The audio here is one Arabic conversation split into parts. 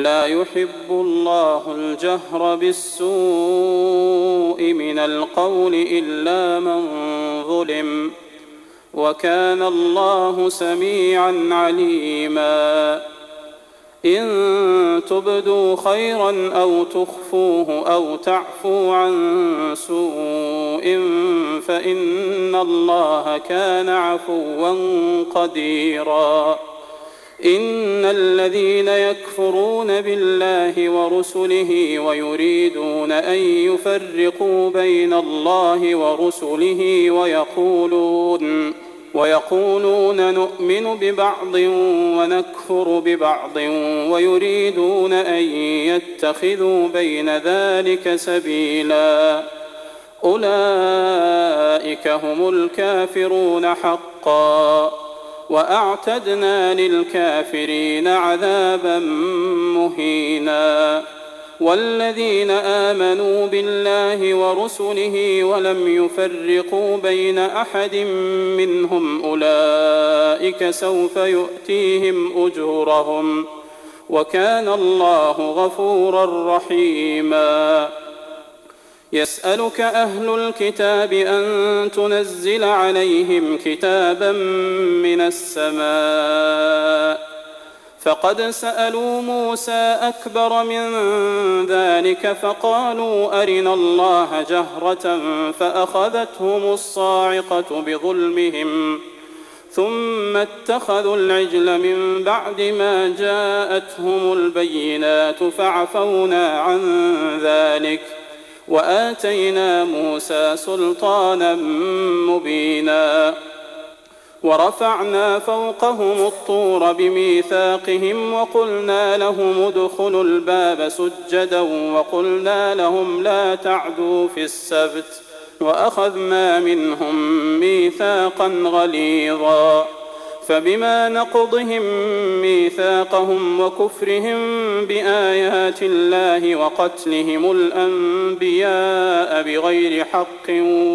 لا يحب الله الجهر بالسوء من القول إلا من ظلم، وكان الله سميعا عليما. إن تبدوا خيرا أو تخفوه أو تعفو عن سوء فإن الله كان عفوا قديرا. إن الذين يكفرون بالله ورسله ويريدون أن يفرقوا بين الله ورسله ويقولون نؤمن ببعض ونكفر ببعض ويريدون أن يتخذوا بين ذلك سبيلا، أولئك هم الكافرون حقا، وأعتدنا للكافرين عذابا مهينا. والذين آمنوا بالله ورسله ولم يفرقوا بين أحد منهم أولئك سوف يؤتيهم أجورهم، وكان الله غفورا رحيما. يسألك أهل الكتاب أن تنزل عليهم كتابا من السماء، فقد سألوا موسى أكبر من ذلك فقالوا أرنا الله جهرة فأخذتهم الصاعقة بظلمهم، ثم اتخذوا العجل من بعد ما جاءتهم البينات فعفونا عن ذلك، وآتينا موسى سلطانا مبينا. ورفعنا فوقهم الطور بميثاقهم وقلنا لهم ادخلوا الباب سجدا وقلنا لهم لا تعدوا في السبت، وأخذنا منهم ميثاقا غليظا. فبما نقضهم ميثاقهم وكفرهم بآيات الله وقتلهم الأنبياء بغير حق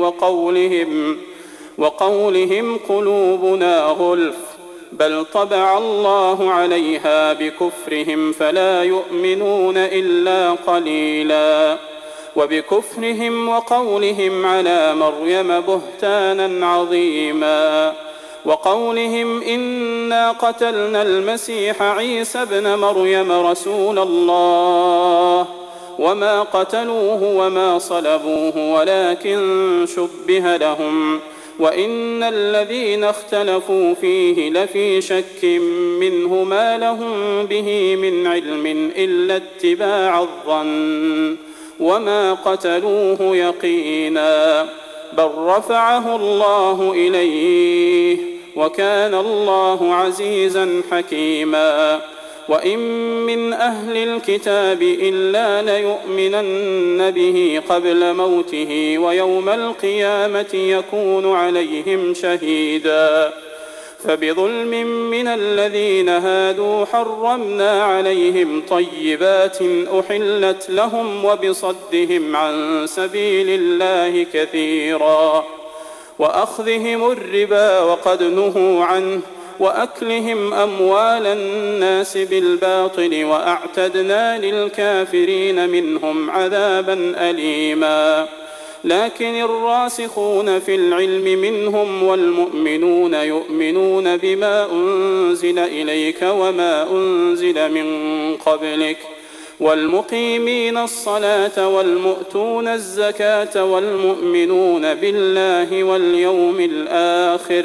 وقولهم قلوبنا غلف، بل طبع الله عليها بكفرهم فلا يؤمنون إلا قليلا. وبكفرهم وقولهم على مريم بهتانا عظيما، وقولهم إنا قتلنا المسيح عيسى ابن مريم رسول الله وما قتلوه وما صلبوه ولكن شبه لهم، وإن الذين اختلفوا فيه لفي شك منه ما لهم به من علم إلا اتباع الظن، وما قتلوه يقينا، بل رفعه الله إليه، وكان الله عزيزا حكيما. وإن من أهل الكتاب إلا ليؤمنن به قبل موته ويوم القيامة يكون عليهم شهيدا. فبظلم من الذين هادوا حرمنا عليهم طيبات أحلت لهم وبصدهم عن سبيل الله كثيرا، وأخذهم الربا وقد نهوا عنه، وأكلهم أموال الناس بالباطل، وأعتدنا للكافرين منهم عذابا أليما. لكن الراسخون في العلم منهم والمؤمنون يؤمنون بما أنزل إليك وما أنزل من قبلك، والمقيمين الصلاة والمؤتون الزكاة والمؤمنون بالله واليوم الآخر،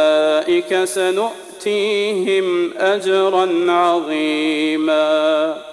أولئك سنؤتيهم أجرا عظيما.